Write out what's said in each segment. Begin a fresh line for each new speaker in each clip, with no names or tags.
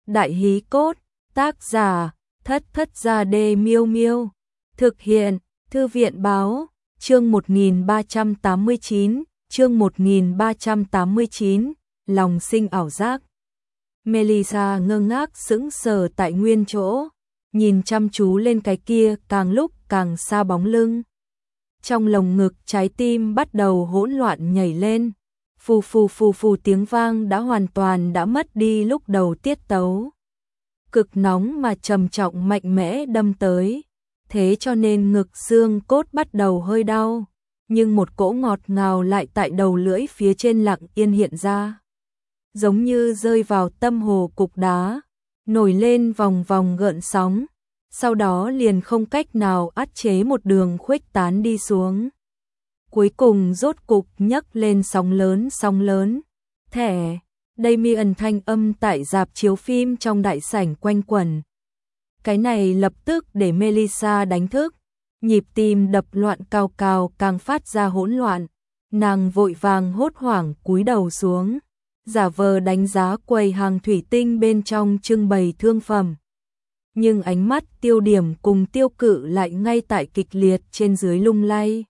Đại hí cốt, tác giả, Thất Thất Gia Đê Miêu Miêu. Thực hiện, Thư viện báo, chương 1389, lòng sinh ảo giác. Melissa ngơ ngác sững sờ tại nguyên chỗ, nhìn chăm chú lên cái kia càng lúc càng xa bóng lưng. Trong lồng ngực trái tim bắt đầu hỗn loạn nhảy lên, phù phù phù phù tiếng vang đã hoàn toàn đã mất đi lúc đầu tiết tấu. Cực nóng mà trầm trọng mạnh mẽ đâm tới, thế cho nên ngực xương cốt bắt đầu hơi đau, nhưng một cỗ ngọt ngào lại tại đầu lưỡi phía trên lặng yên hiện ra. Giống như rơi vào tâm hồ cục đá, nổi lên vòng vòng gợn sóng, sau đó liền không cách nào át chế một đường khuếch tán đi xuống. Cuối cùng rốt cục nhấc lên sóng lớn, thẻ, Damien thanh âm tại rạp chiếu phim trong đại sảnh quanh quẩn. Cái này lập tức để Melissa đánh thức, nhịp tim đập loạn cao cao càng phát ra hỗn loạn, nàng vội vàng hốt hoảng cúi đầu xuống, giả vờ đánh giá quầy hàng thủy tinh bên trong trưng bày thương phẩm. Nhưng ánh mắt tiêu điểm cùng tiêu cự lại ngay tại kịch liệt trên dưới lung lay.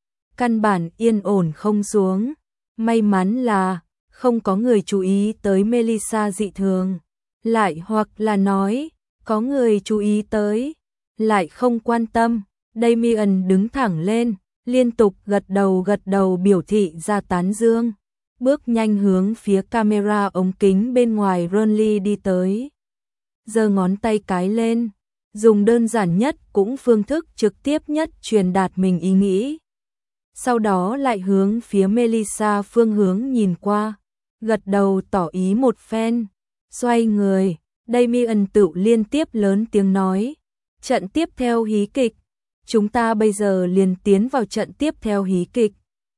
Căn bản yên ổn không xuống, may mắn là không có người chú ý tới Melissa dị thường, lại hoặc là nói, có người chú ý tới, lại không quan tâm. Damien đứng thẳng lên, liên tục gật đầu biểu thị ra tán dương, bước nhanh hướng phía camera ống kính bên ngoài Ronly đi tới. Giơ ngón tay cái lên, dùng đơn giản nhất cũng phương thức trực tiếp nhất truyền đạt mình ý nghĩ. Sau đó lại hướng phía Melissa phương hướng nhìn qua, gật đầu tỏ ý một phen, xoay người, Damien tự liên tiếp lớn tiếng nói, trận tiếp theo hí kịch, chúng ta bây giờ liền tiến vào trận tiếp theo hí kịch.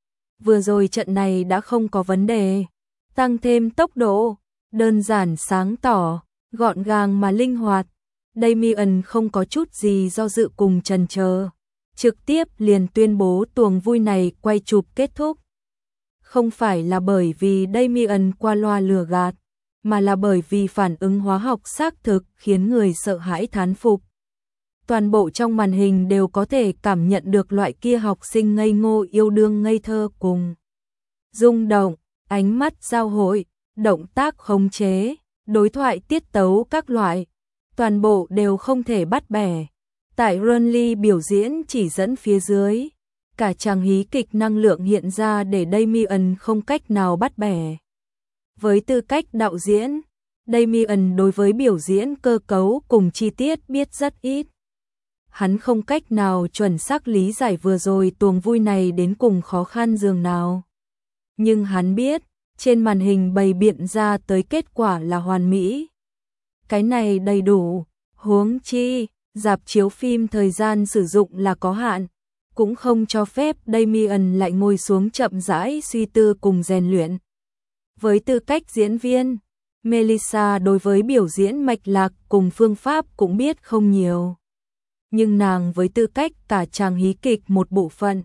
Vừa rồi trận này đã không có vấn đề, tăng thêm tốc độ, đơn giản sáng tỏ, gọn gàng mà linh hoạt. Damien không có chút gì do dự cùng chần chờ, trực tiếp liền tuyên bố tuồng vui này quay chụp kết thúc. Không phải là bởi vì Damien qua loa lừa gạt, mà là bởi vì phản ứng hóa học xác thực khiến người sợ hãi thán phục. Toàn bộ trong màn hình đều có thể cảm nhận được loại kia học sinh ngây ngô yêu đương ngây thơ cùng rung động, ánh mắt giao hội, động tác khống chế, đối thoại tiết tấu các loại, toàn bộ đều không thể bắt bẻ. Tại Ronly biểu diễn chỉ dẫn phía dưới, cả chàng hí kịch năng lượng hiện ra để Damien không cách nào bắt bẻ. Với tư cách đạo diễn, Damien đối với biểu diễn cơ cấu cùng chi tiết biết rất ít. Hắn không cách nào chuẩn xác lý giải vừa rồi tuồng vui này đến cùng khó khăn dường nào. Nhưng hắn biết, trên màn hình bày biện ra tới kết quả là hoàn mỹ. Cái này đầy đủ, huống chi, rạp chiếu phim thời gian sử dụng là có hạn, cũng không cho phép Damien lại ngồi xuống chậm rãi suy tư cùng rèn luyện. Với tư cách diễn viên, Melissa đối với biểu diễn mạch lạc cùng phương pháp cũng biết không nhiều. Nhưng nàng với tư cách cả chàng hí kịch một bộ phận,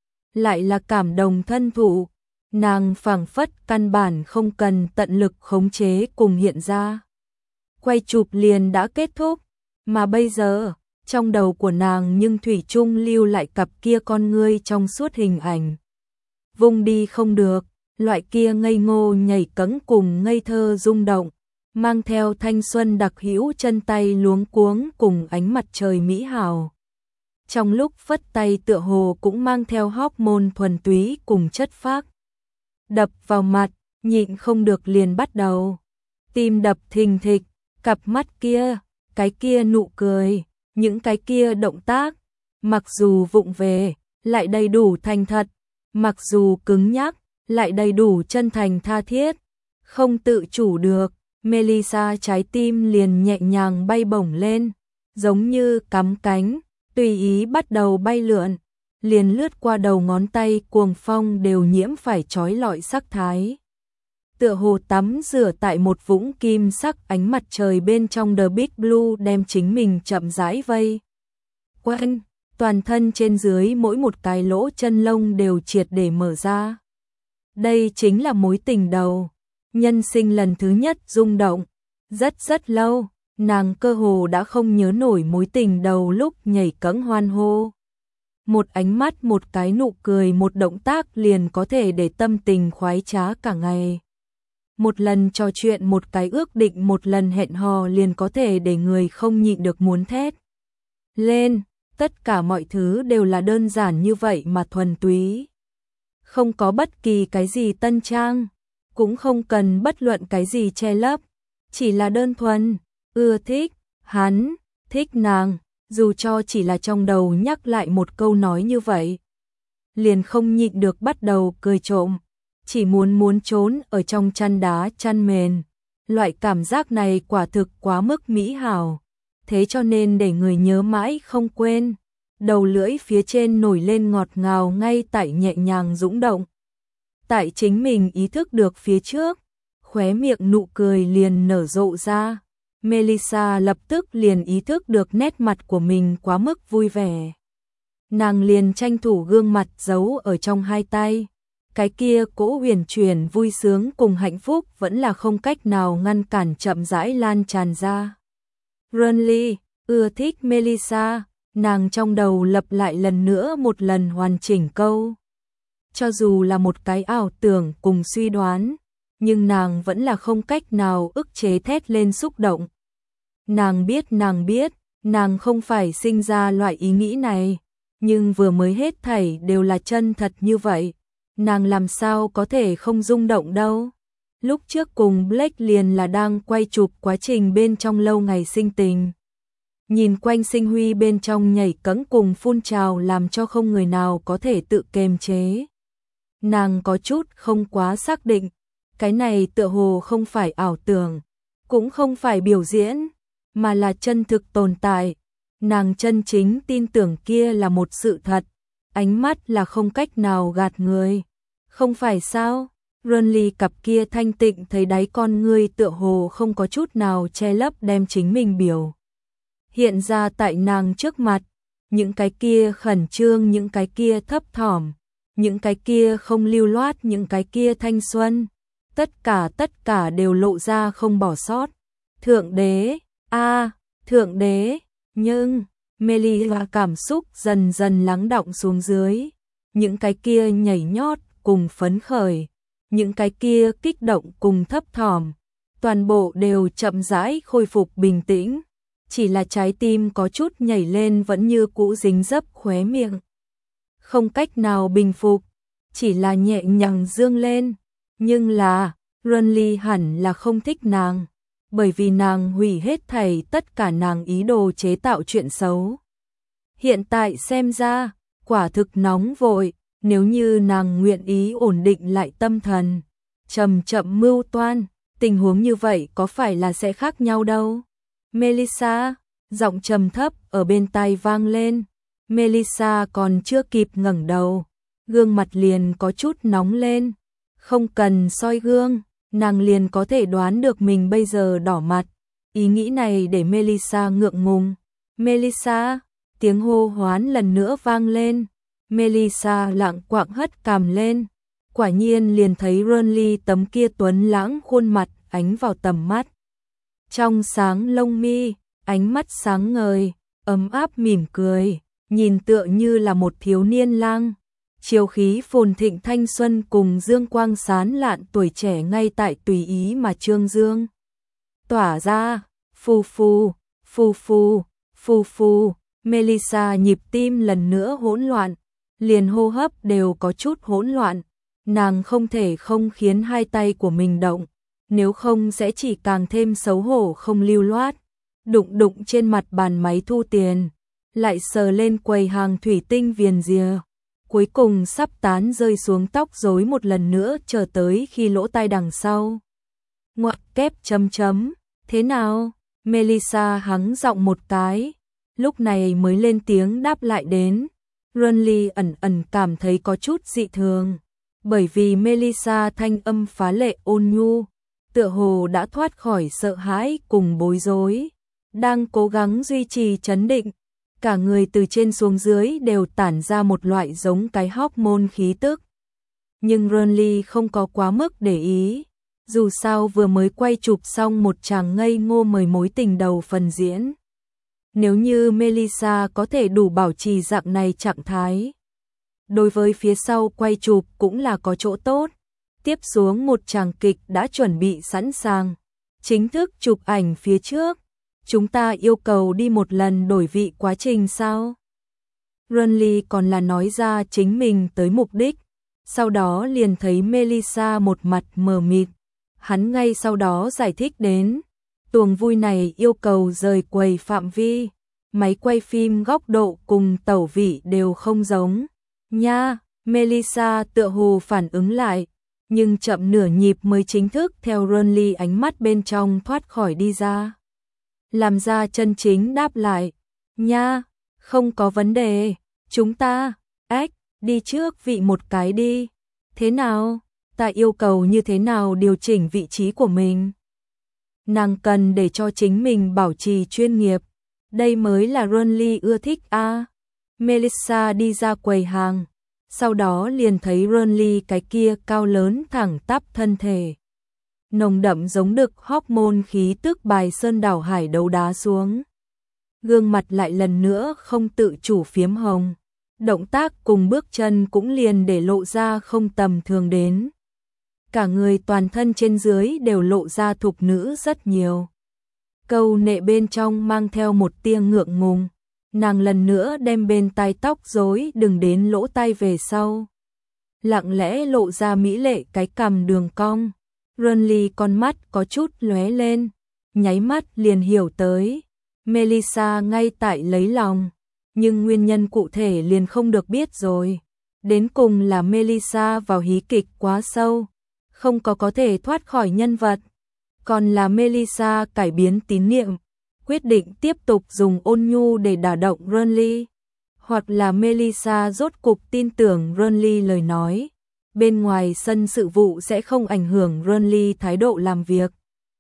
lại là cảm đồng thân thụ, nàng phảng phất căn bản không cần tận lực khống chế cùng hiện ra. Quay chụp liền đã kết thúc, mà bây giờ, trong đầu của nàng nhưng thủy chung lưu lại cặp kia con ngươi trong suốt hình ảnh. Vung đi không được, loại kia ngây ngô nhảy cẫng cùng ngây thơ rung động, mang theo thanh xuân đặc hữu chân tay luống cuống cùng ánh mặt trời mỹ hào. Trong lúc phất tay tựa hồ cũng mang theo hormone thuần túy cùng chất phác. Đập vào mặt, nhịn không được liền bắt đầu. Tim đập thình thịch, cặp mắt kia, cái kia nụ cười, những cái kia động tác, mặc dù vụng về, lại đầy đủ thành thật, mặc dù cứng nhắc, lại đầy đủ chân thành tha thiết. Không tự chủ được, Melissa trái tim liền nhẹ nhàng bay bổng lên, giống như cắm cánh, tùy ý bắt đầu bay lượn, liền lướt qua đầu ngón tay cuồng phong đều nhiễm phải chói lọi sắc thái. Tựa hồ tắm rửa tại một vũng kim sắc ánh mặt trời bên trong The Big Blue đem chính mình chậm rãi vây quanh, toàn thân trên dưới mỗi một cái lỗ chân lông đều triệt để mở ra. Đây chính là mối tình đầu, nhân sinh lần thứ nhất rung động, rất lâu, nàng cơ hồ đã không nhớ nổi mối tình đầu lúc nhảy cẫng hoan hô. Một ánh mắt, một cái nụ cười, một động tác liền có thể để tâm tình khoái trá cả ngày. Một lần trò chuyện, một cái ước định, một lần hẹn hò liền có thể để người không nhịn được muốn thét lên. Tất cả mọi thứ đều là đơn giản như vậy mà thuần túy. Không có bất kỳ cái gì tân trang, cũng không cần bất luận cái gì che lấp, chỉ là đơn thuần ưa thích hắn, thích nàng, dù cho chỉ là trong đầu nhắc lại một câu nói như vậy, liền không nhịn được bắt đầu cười trộm, chỉ muốn trốn ở trong chăn đá chăn mền. Loại cảm giác này quả thực quá mức mỹ hảo, thế cho nên để người nhớ mãi không quên. Đầu lưỡi phía trên nổi lên ngọt ngào ngay tại nhẹ nhàng dũng động. Tại chính mình ý thức được phía trước, khóe miệng nụ cười liền nở rộ ra. Melissa lập tức liền ý thức được nét mặt của mình quá mức vui vẻ. Nàng liền tranh thủ gương mặt giấu ở trong hai tay. Cái kia cỗ huyền chuyển vui sướng cùng hạnh phúc vẫn là không cách nào ngăn cản, chậm rãi lan tràn ra. Renly ưa thích Melissa, nàng trong đầu lặp lại lần nữa một lần hoàn chỉnh câu. Cho dù là một cái ảo tưởng cùng suy đoán, nhưng nàng vẫn là không cách nào ức chế thét lên xúc động. Nàng biết, nàng không phải sinh ra loại ý nghĩ này, nhưng vừa mới hết thảy đều là chân thật như vậy, nàng làm sao có thể không rung động đâu. Lúc trước cùng Blake liền là đang quay chụp quá trình bên trong lâu ngày sinh tình. Nhìn quanh sinh huy bên trong nhảy cẫng cùng phun trào làm cho không người nào có thể tự kiềm chế. Nàng có chút không quá xác định, cái này tựa hồ không phải ảo tưởng, cũng không phải biểu diễn, mà là chân thực tồn tại. Nàng chân chính tin tưởng kia là một sự thật, ánh mắt là không cách nào gạt người. Không phải sao? Renly cặp kia thanh tịnh thấy đáy con ngươi tựa hồ không có chút nào che lấp đem chính mình biểu hiện ra tại nàng trước mặt. Những cái kia khẩn trương, những cái kia thấp thỏm, những cái kia không lưu loát, những cái kia thanh xuân, tất cả đều lộ ra không bỏ sót. Thượng đế, thượng đế. Nhưng Melissa cảm xúc dần dần lắng đọng xuống dưới, những cái kia nhảy nhót cùng phấn khởi, những cái kia kích động cùng thấp thỏm, toàn bộ đều chậm rãi khôi phục bình tĩnh, chỉ là trái tim có chút nhảy lên vẫn như cũ dính dấp khóe miệng. Không cách nào bình phục, chỉ là nhẹ nhàng dương lên, nhưng là Renly hẳn là không thích nàng, bởi vì nàng hủy hết thảy tất cả nàng ý đồ chế tạo chuyện xấu. Hiện tại xem ra, quả thực nóng vội, nếu như nàng nguyện ý ổn định lại tâm thần, chậm chậm mưu toan, tình huống như vậy có phải là sẽ khác nhau đâu. Melissa, giọng trầm thấp ở bên tai vang lên. Melissa còn chưa kịp ngẩng đầu, gương mặt liền có chút nóng lên. Không cần soi gương, nàng liền có thể đoán được mình bây giờ đỏ mặt. Ý nghĩ này để Melissa ngượng ngùng. Melissa, tiếng hô hoán lần nữa vang lên. Melissa lặng quạng hất cằm lên, quả nhiên liền thấy Renly tấm kia tuấn lãng khuôn mặt ánh vào tầm mắt. Trong sáng lông mi, ánh mắt sáng ngời, ấm áp mỉm cười, nhìn tựa như là một thiếu niên lang. Chiều khí phồn thịnh thanh xuân cùng dương quang sán lạn tuổi trẻ ngay tại tùy ý mà trương dương. Tỏa ra, phù phù, phù phù, phù phù, Melissa nhịp tim lần nữa hỗn loạn, liền hô hấp đều có chút hỗn loạn. Nàng không thể không khiến hai tay của mình động, nếu không sẽ chỉ càng thêm xấu hổ không lưu loát. Đụng trên mặt bàn máy thu tiền, lại sờ lên quầy hàng thủy tinh viền rìa. Cuối cùng sắp tán rơi xuống tóc rối một lần nữa chờ tới khi lỗ tai đằng sau. Ngoặc kép chấm chấm, thế nào? Melissa hắng giọng một cái, lúc này mới lên tiếng đáp lại đến. Renly ẩn cảm thấy có chút dị thường, bởi vì Melissa thanh âm phá lệ ôn nhu, tựa hồ đã thoát khỏi sợ hãi cùng bối rối, đang cố gắng duy trì trấn định. Cả người từ trên xuống dưới đều tản ra một loại giống cái hormone khí tức. Nhưng Renly không có quá mức để ý, Dù sao vừa mới quay chụp xong một chàng ngây ngô mời mối tình đầu phần diễn. Nếu như Melissa có thể đủ bảo trì dạng này trạng thái, đối với phía sau quay chụp cũng là có chỗ tốt. Tiếp xuống một chàng kịch đã chuẩn bị sẵn sàng, chính thức chụp ảnh phía trước. Chúng ta yêu cầu đi một lần đổi vị quá trình sao? Renly còn là nói ra chính mình tới mục đích, sau đó liền thấy Melissa một mặt mờ mịt. Hắn ngay sau đó giải thích đến, tuồng vui này yêu cầu rời quầy phạm vi, máy quay phim góc độ cùng tẩu vị đều không giống. Nha, Melissa tựa hồ phản ứng lại, nhưng chậm nửa nhịp mới chính thức theo Renly ánh mắt bên trong thoát khỏi đi ra. Làm ra chân chính đáp lại, nha, không có vấn đề, chúng ta, đi trước vị một cái đi. Thế nào, ta yêu cầu như thế nào điều chỉnh vị trí của mình? Nàng cần để cho chính mình bảo trì chuyên nghiệp, đây mới là Renly ưa thích a. Melissa đi ra quầy hàng, sau đó liền thấy Renly cái kia cao lớn thẳng tắp thân thể. Nồng đậm giống đực hormone khí tức bài sơn đảo hải đấu đá xuống. Gương mặt lại lần nữa không tự chủ phiếm hồng. Động tác cùng bước chân cũng liền để lộ ra không tầm thường đến. Cả người toàn thân trên dưới đều lộ ra thục nữ rất nhiều. Câu nệ bên trong mang theo một tia ngượng ngùng. Nàng lần nữa đem bên tai tóc rối đừng đến lỗ tai về sau. Lặng lẽ lộ ra mỹ lệ cái cằm đường cong. Renly con mắt có chút lóe lên, nháy mắt liền hiểu tới. Melissa ngay tại lấy lòng, nhưng nguyên nhân cụ thể liền không được biết rồi. Đến cùng là Melissa vào hí kịch quá sâu, không có thể thoát khỏi nhân vật. Còn là Melissa cải biến tín niệm, quyết định tiếp tục dùng ôn nhu để đả động Renly. Hoặc là Melissa rốt cục tin tưởng Renly lời nói. Bên ngoài sân sự vụ sẽ không ảnh hưởng Renly thái độ làm việc.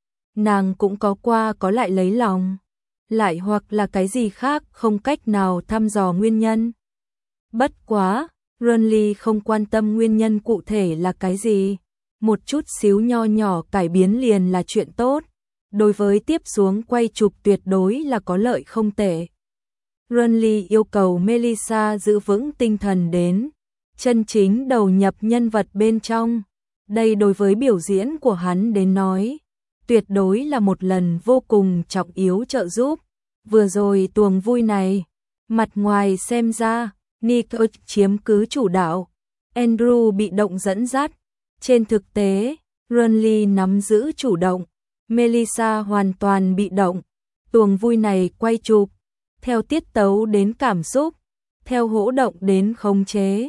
Nàng cũng có qua có lại lấy lòng. Lại hoặc là cái gì khác không cách nào thăm dò nguyên nhân. Bất quá, Renly không quan tâm nguyên nhân cụ thể là cái gì. Một chút xíu nho nhỏ cải biến liền là chuyện tốt. Đối với tiếp xuống quay chụp tuyệt đối là có lợi không tệ. Renly yêu cầu Melissa giữ vững tinh thần đến. Chân chính đầu nhập nhân vật bên trong. Đây đối với biểu diễn của hắn đến nói, tuyệt đối là một lần vô cùng trọng yếu trợ giúp. Vừa rồi tuồng vui này, mặt ngoài xem ra, Nick chiếm cứ chủ đạo, Andrew bị động dẫn dắt. Trên thực tế, Renly nắm giữ chủ động, Melissa hoàn toàn bị động. Tuồng vui này quay chụp, theo tiết tấu đến cảm xúc, theo hỗ động đến khống chế.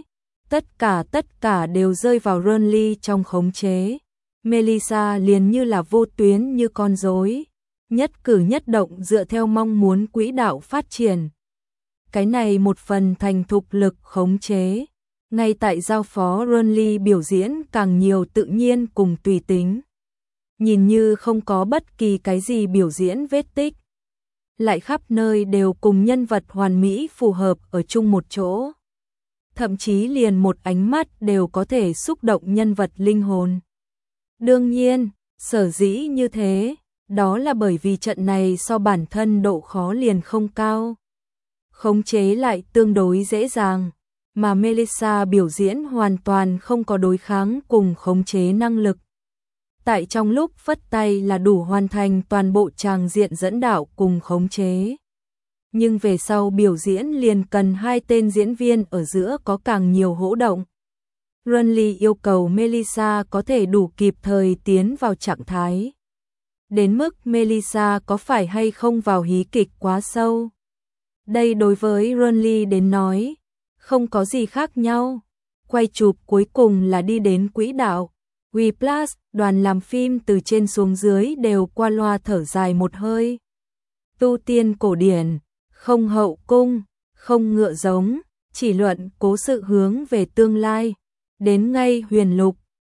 Tất cả đều rơi vào Renly trong khống chế. Melissa liền như là vô tuyến như con rối, nhất cử nhất động dựa theo mong muốn quỹ đạo phát triển. Cái này một phần thành thục lực khống chế. Ngay tại giao phó Renly biểu diễn càng nhiều tự nhiên cùng tùy tính. Nhìn như không có bất kỳ cái gì biểu diễn vết tích. Lại khắp nơi đều cùng nhân vật hoàn mỹ phù hợp ở chung một chỗ. Thậm chí liền một ánh mắt đều có thể xúc động nhân vật linh hồn. Đương nhiên, sở dĩ như thế, đó là bởi vì trận này so bản thân độ khó liền không cao. Khống chế lại tương đối dễ dàng, mà Melissa biểu diễn hoàn toàn không có đối kháng cùng khống chế năng lực. Tại trong lúc phất tay là đủ hoàn thành toàn bộ tràng diện dẫn đạo cùng khống chế. Nhưng về sau biểu diễn liền cần hai tên diễn viên ở giữa có càng nhiều hỗ động. Renly yêu cầu Melissa có thể đủ kịp thời tiến vào trạng thái. Đến mức Melissa có phải hay không vào hí kịch quá sâu. Đây đối với Renly đến nói, không có gì khác nhau. Quay chụp cuối cùng là đi đến quỹ đạo. Whiplash, đoàn làm phim từ trên xuống dưới đều qua loa thở dài một hơi. Tu tiên cổ điển, không hậu cung, không ngựa giống, chỉ luận cố sự hướng về tương lai. Đến ngay huyền lục,